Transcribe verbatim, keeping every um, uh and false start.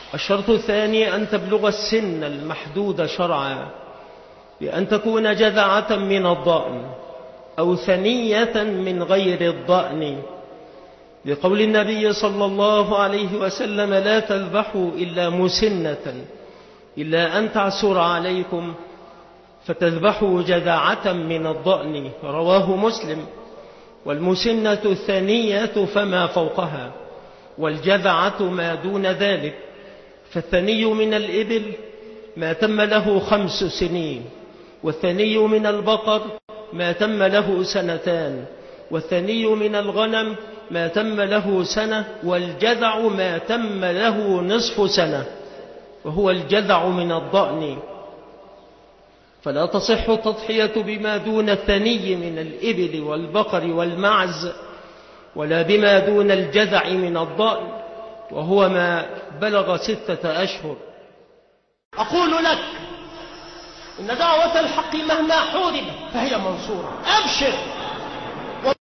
الشرط الثاني أن تبلغ السن المحدود شرعا، بأن تكون جذعة من الضأن أو ثنية من غير الضأن، لقول النبي صلى الله عليه وسلم: لا تذبحوا إلا مسنة إلا أن تعسر عليكم فتذبحوا جذعة من الضأن، رواه مسلم. والمسنة الثانية فما فوقها، والجذعة ما دون ذلك. فالثني من الإبل ما تم له خمس سنين، والثني من البقر ما تم له سنتان، والثني من الغنم ما تم له سنة، والجذع ما تم له نصف سنة، وهو الجذع من الضأن. فلا تصح التضحية بما دون الثني من الإبل والبقر والمعز، ولا بما دون الجذع من الضأن، وهو ما بلغ ستة أشهر. أقول لك إن دعوة الحق مهما حوربت فهي منصورة. أبشر.